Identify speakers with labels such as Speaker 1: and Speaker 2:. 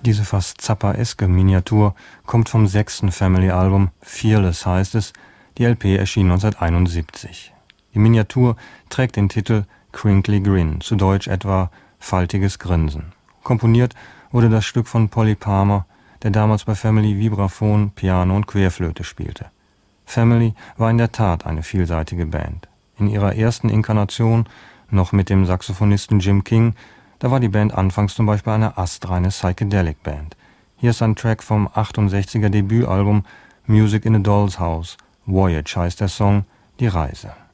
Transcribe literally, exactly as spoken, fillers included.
Speaker 1: Diese fast Zappa-eske Miniatur kommt vom sechsten Family-Album, Fearless heißt es, die L P erschien neunzehnhunderteinundsiebzig. Die Miniatur trägt den Titel Crinkly Grin, zu Deutsch etwa Faltiges Grinsen. Komponiert wurde das Stück von Polly Palmer, der damals bei Family Vibraphon, Piano und Querflöte spielte. Family war in der Tat eine vielseitige Band. In ihrer ersten Inkarnation, noch mit dem Saxophonisten Jim King, da war die Band anfangs zum Beispiel eine astreine Psychedelic-Band. Hier ist ein Track vom achtundsechziger Debütalbum Music in a Doll's House. Voyage heißt der Song, die Reise.